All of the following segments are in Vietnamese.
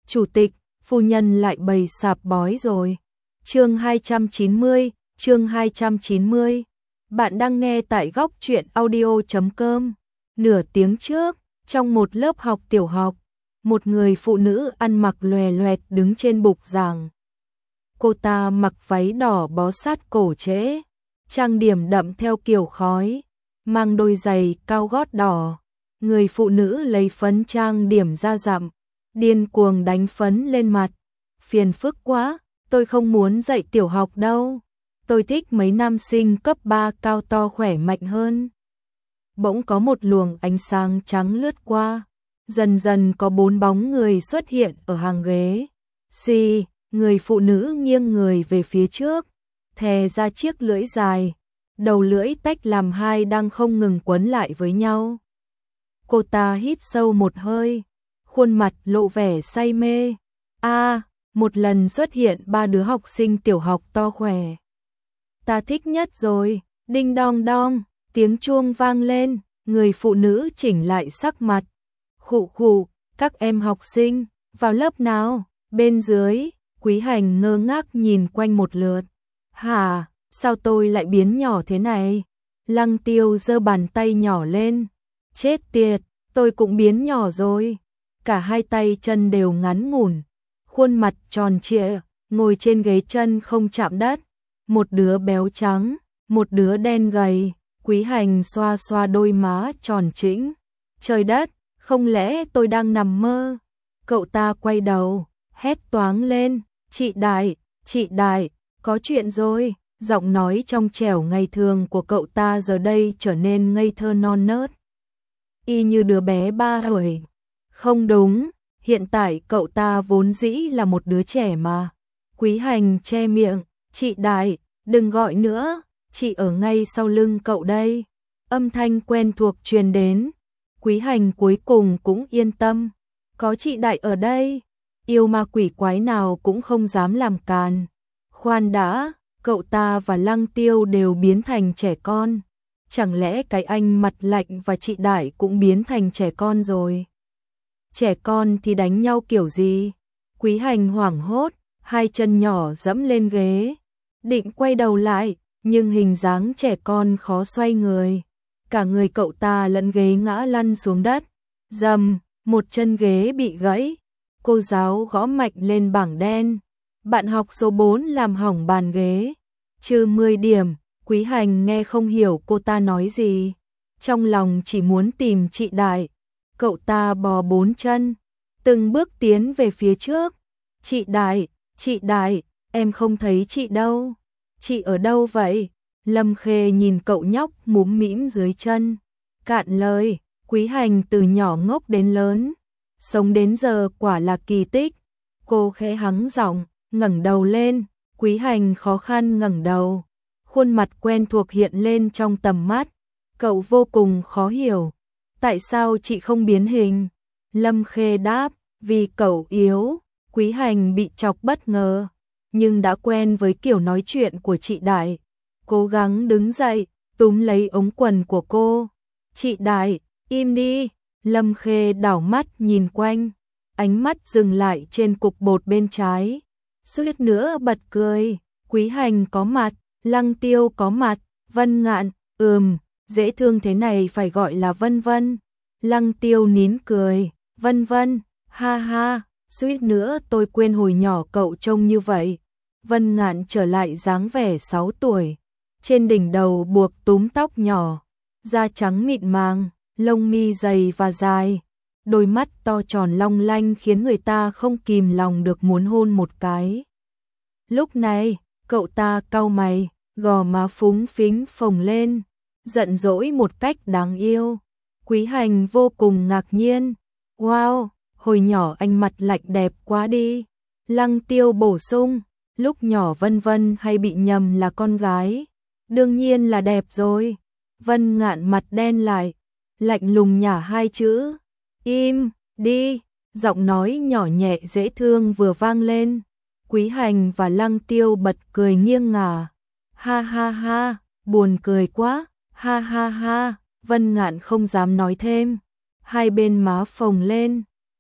Chủ tịch, phu nhân lại bày sạp bói rồi. Chương 290, chương 290. Bạn đang nghe tại góc truyện audio.com. Nửa tiếng trước, trong một lớp học tiểu học, một người phụ nữ ăn mặc lòe loẹt đứng trên bục giảng. Cô ta mặc váy đỏ bó sát cổ trễ, trang điểm đậm theo kiểu khói, mang đôi giày cao gót đỏ. Người phụ nữ lấy phấn trang điểm ra dặm, điên cuồng đánh phấn lên mặt. Phiền phức quá, tôi không muốn dạy tiểu học đâu. Tôi thích mấy nam sinh cấp 3 cao to khỏe mạnh hơn. Bỗng có một luồng ánh sáng trắng lướt qua. Dần dần có 4 bóng người xuất hiện ở hàng ghế. Xì, người phụ nữ nghiêng người về phía trước, thè ra chiếc lưỡi dài. Đầu lưỡi tách làm hai đang không ngừng quấn lại với nhau. Cô ta hít sâu một hơi, khuôn mặt lộ vẻ say mê. Một lần xuất hiện 3 đứa học sinh tiểu học to khỏe. Ta thích nhất rồi, đinh đong đong, tiếng chuông vang lên, người phụ nữ chỉnh lại sắc mặt. Khụ khụ, các em học sinh, vào lớp nào? Bên dưới, Quý Hành ngơ ngác nhìn quanh một lượt. Hả, sao tôi lại biến nhỏ thế này? Lăng Tiêu giơ bàn tay nhỏ lên. Chết tiệt, tôi cũng biến nhỏ rồi. Cả hai tay chân đều ngắn ngủn, khuôn mặt tròn trịa, ngồi trên ghế chân không chạm đất. Một đứa béo trắng, một đứa đen gầy. Quý Hành xoa xoa đôi má tròn trĩnh. Trời đất, không lẽ tôi đang nằm mơ? Cậu ta quay đầu, hét toáng lên. Chị Đại, có chuyện rồi. Giọng nói trong trẻo ngày thường của cậu ta giờ đây trở nên ngây thơ non nớt, y như đứa bé 3 tuổi. Không đúng, hiện tại cậu ta vốn dĩ là một đứa trẻ mà. Quý Hành che miệng. Chị Đại, đừng gọi nữa, chị ở ngay sau lưng cậu đây. Âm thanh quen thuộc truyền đến. Quý Hành cuối cùng cũng yên tâm. Có chị Đại ở đây, yêu ma quỷ quái nào cũng không dám làm càn. Khoan đã, cậu ta và Lăng Tiêu đều biến thành trẻ con. Chẳng lẽ cái anh mặt lạnh và chị Đại cũng biến thành trẻ con rồi? Trẻ con thì đánh nhau kiểu gì? Quý Hành hoảng hốt, hai chân nhỏ dẫm lên ghế, định quay đầu lại, nhưng hình dáng trẻ con khó xoay người. Cả người cậu ta lẫn ghế ngã lăn xuống đất. Dầm, một chân ghế bị gãy. Cô giáo gõ mạnh lên bảng đen. Bạn học số 4 làm hỏng bàn ghế. Trừ 10 điểm. Quý Hành nghe không hiểu cô ta nói gì. Trong lòng chỉ muốn tìm chị Đại. Cậu ta bò 4 chân, từng bước tiến về phía trước. Chị Đại, em không thấy chị đâu. Chị ở đâu vậy? Lâm Khê nhìn cậu nhóc múm mĩm dưới chân. Cạn lời, Quý Hành từ nhỏ ngốc đến lớn, sống đến giờ quả là kỳ tích. Cô khẽ hắng giọng, ngẩng đầu lên. Quý Hành khó khăn ngẩng đầu. Khuôn mặt quen thuộc hiện lên trong tầm mắt. Cậu vô cùng khó hiểu. Tại sao chị không biến hình? Lâm Khê đáp, vì cậu yếu. Quý Hành bị chọc bất ngờ, nhưng đã quen với kiểu nói chuyện của chị Đại. Cố gắng đứng dậy, túm lấy ống quần của cô. Chị Đại, im đi. Lâm Khê đảo mắt nhìn quanh, ánh mắt dừng lại trên cục bột bên trái. Suýt nữa bật cười. Quý Hành có mặt, Lăng Tiêu có mặt, Vân Ngạn, dễ thương thế này phải gọi là Vân Vân. Lăng Tiêu nín cười. Vân Vân, ha ha, suýt nữa tôi quên hồi nhỏ cậu trông như vậy. Vân Ngạn trở lại dáng vẻ 6 tuổi. Trên đỉnh đầu buộc túm tóc nhỏ, da trắng mịn màng, lông mi dày và dài. Đôi mắt to tròn long lanh khiến người ta không kìm lòng được muốn hôn một cái. Lúc này, cậu ta cau mày, gò má phúng phính phồng lên, giận dỗi một cách đáng yêu. Quý Hành vô cùng ngạc nhiên. Wow, hồi nhỏ anh mặt lạnh đẹp quá đi. Lăng Tiêu bổ sung, lúc nhỏ Vân Vân hay bị nhầm là con gái. Đương nhiên là đẹp rồi. Vân Ngạn mặt đen lại, lạnh lùng nhả 2 chữ. Im, đi. Giọng nói nhỏ nhẹ dễ thương vừa vang lên. Quý Hành và Lăng Tiêu bật cười nghiêng ngả. Ha ha ha, buồn cười quá. Ha ha ha. Vân Ngạn không dám nói thêm. Hai bên má phồng lên.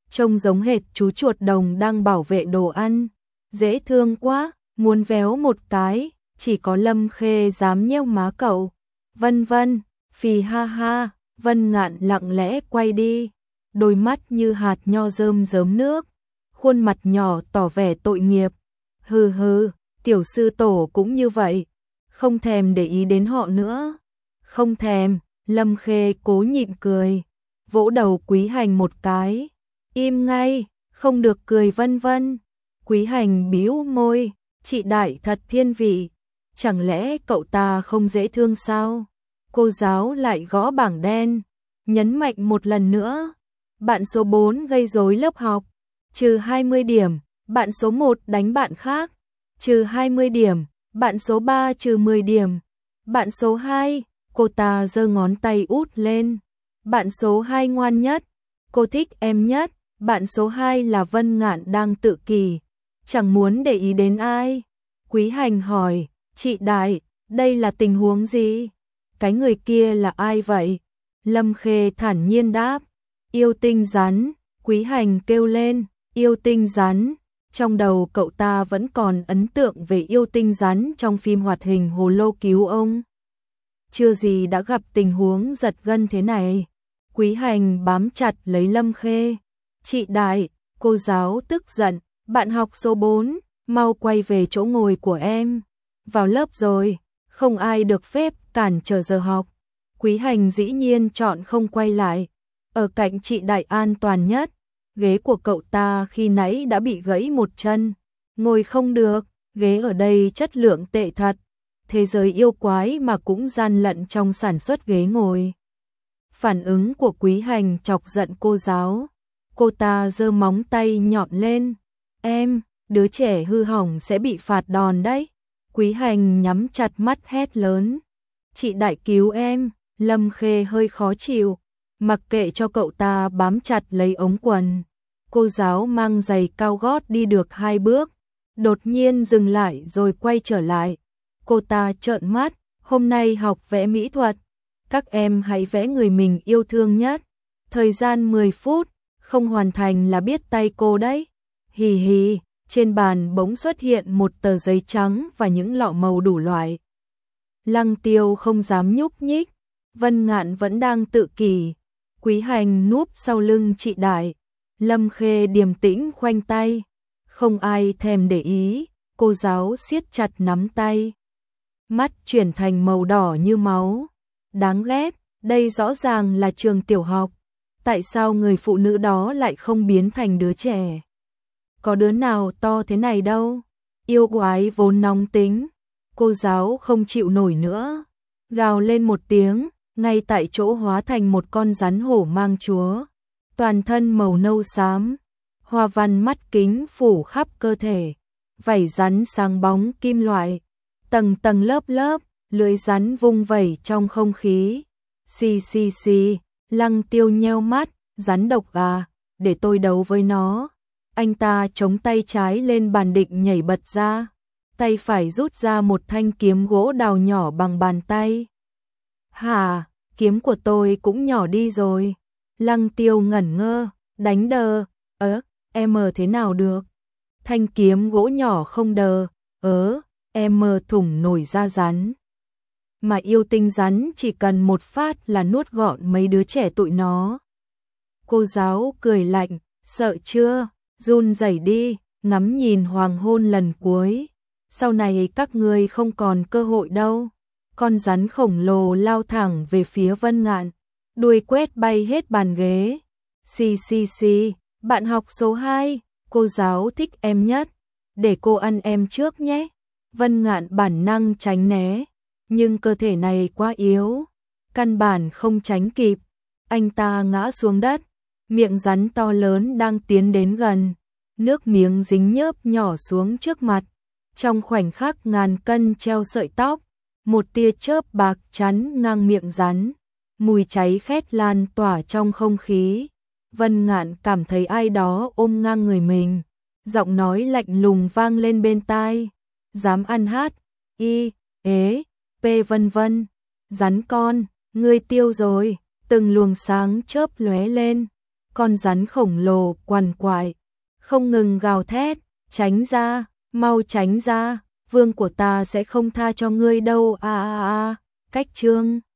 trông giống hệt chú chuột đồng đang bảo vệ đồ ăn. Dễ thương quá, muốn véo một cái, chỉ có Lâm Khê dám nheo má cậu. Vân Vân, phì ha ha, Vân Ngạn lặng lẽ quay đi, đôi mắt như hạt nho rơm rớm nước, khuôn mặt nhỏ tỏ vẻ tội nghiệp. Hừ hừ, tiểu sư tổ cũng như vậy, không thèm để ý đến họ nữa. Không thèm, Lâm Khê cố nhịn cười, vỗ đầu Quý Hành một cái. Im ngay, không được cười Vân Vân. Quý Hành bĩu môi, chị đại thật thiên vị, chẳng lẽ cậu ta không dễ thương sao? Cô giáo lại gõ bảng đen, nhấn mạnh một lần nữa. Bạn số 4 gây rối lớp học, trừ 20 điểm, bạn số 1 đánh bạn khác, trừ 20 điểm, bạn số 3 trừ 10 điểm. Bạn số 2, cô ta giơ ngón tay út lên. Bạn số 2 ngoan nhất, cô thích em nhất. Bạn số 2 là Vân Ngạn đang tự kỷ, chẳng muốn để ý đến ai. Quý Hành hỏi, chị đại, đây là tình huống gì? Cái người kia là ai vậy? Lâm Khê thản nhiên đáp, yêu tinh rắn. Quý Hành kêu lên, yêu tinh rắn. Trong đầu cậu ta vẫn còn ấn tượng về yêu tinh rắn trong phim hoạt hình Hồ Lô Cứu Ông. Chưa gì đã gặp tình huống giật gân thế này. Quý Hành bám chặt lấy Lâm Khê. Chị đại, cô giáo tức giận, bạn học số 4, mau quay về chỗ ngồi của em. Vào lớp rồi, không ai được phép cản trở giờ học. Quý Hành dĩ nhiên chọn không quay lại. Ở cạnh chị đại an toàn nhất, ghế của cậu ta khi nãy đã bị gãy một chân. Ngồi không được, ghế ở đây chất lượng tệ thật. Thế giới yêu quái mà cũng gian lận trong sản xuất ghế ngồi. Phản ứng của Quý Hành chọc giận cô giáo. Cô ta giơ móng tay nhọn lên. Em, đứa trẻ hư hỏng sẽ bị phạt đòn đấy. Quý Hành nhắm chặt mắt hét lớn. Chị đại cứu em. Lâm Khê hơi khó chịu, mặc kệ cho cậu ta bám chặt lấy ống quần. Cô giáo mang giày cao gót đi được 2 bước, đột nhiên dừng lại rồi quay trở lại. Cô ta trợn mắt, hôm nay học vẽ mỹ thuật, các em hãy vẽ người mình yêu thương nhất. Thời gian 10 phút, không hoàn thành là biết tay cô đấy. Hì hì, trên bàn bỗng xuất hiện một tờ giấy trắng và những lọ màu đủ loại. Lăng Tiêu không dám nhúc nhích, Vân Ngạn vẫn đang tự kỷ. Quý Hành núp sau lưng chị đại. Lâm Khê điềm tĩnh khoanh tay, không ai thèm để ý. Cô giáo siết chặt nắm tay, mắt chuyển thành màu đỏ như máu. Đáng ghét, đây rõ ràng là trường tiểu học, tại sao người phụ nữ đó lại không biến thành đứa trẻ? Có đứa nào to thế này đâu. Yêu quái vốn nóng tính. Cô giáo không chịu nổi nữa, gào lên một tiếng, ngay tại chỗ hóa thành một con rắn hổ mang chúa, toàn thân màu nâu xám, hoa văn mắt kính phủ khắp cơ thể, vảy rắn sáng bóng kim loại, tầng tầng lớp lớp, lưỡi rắn vung vẩy trong không khí. Xì xì xì, Lăng Tiêu nheo mắt, rắn độc à, để tôi đấu với nó. Anh ta chống tay trái lên bàn định nhảy bật ra, tay phải rút ra một thanh kiếm gỗ đào nhỏ bằng bàn tay. Hả, kiếm của tôi cũng nhỏ đi rồi. Lăng Tiêu ngẩn ngơ, đánh đờ, em thế nào được? Thanh kiếm gỗ nhỏ không đờ, em thủng nổi da rắn. Mà yêu tinh rắn chỉ cần một phát là nuốt gọn mấy đứa trẻ tụi nó. Cô giáo cười lạnh, sợ chưa, run rẩy đi, ngắm nhìn hoàng hôn lần cuối. Sau này các ngươi không còn cơ hội đâu. Con rắn khổng lồ lao thẳng về phía Vân Ngạn, đuôi quét bay hết bàn ghế. Xì xì xì, bạn học số 2, cô giáo thích em nhất, để cô ăn em trước nhé. Vân Ngạn bản năng tránh né, nhưng cơ thể này quá yếu, căn bản không tránh kịp. Anh ta ngã xuống đất, miệng rắn to lớn đang tiến đến gần, nước miếng dính nhớp nhỏ xuống trước mặt. Trong khoảnh khắc ngàn cân treo sợi tóc, một tia chớp bạc chắn ngang miệng rắn, mùi cháy khét lan tỏa trong không khí. Vân Ngạn cảm thấy ai đó ôm ngang người mình, giọng nói lạnh lùng vang lên bên tai. Dám ăn Vân Vân, rắn con, ngươi tiêu rồi. Từng luồng sáng chớp lóe lên, con rắn khổng lồ quằn quại, không ngừng gào thét, tránh ra, mau tránh ra, vương của ta sẽ không tha cho ngươi đâu a a a. Cách chương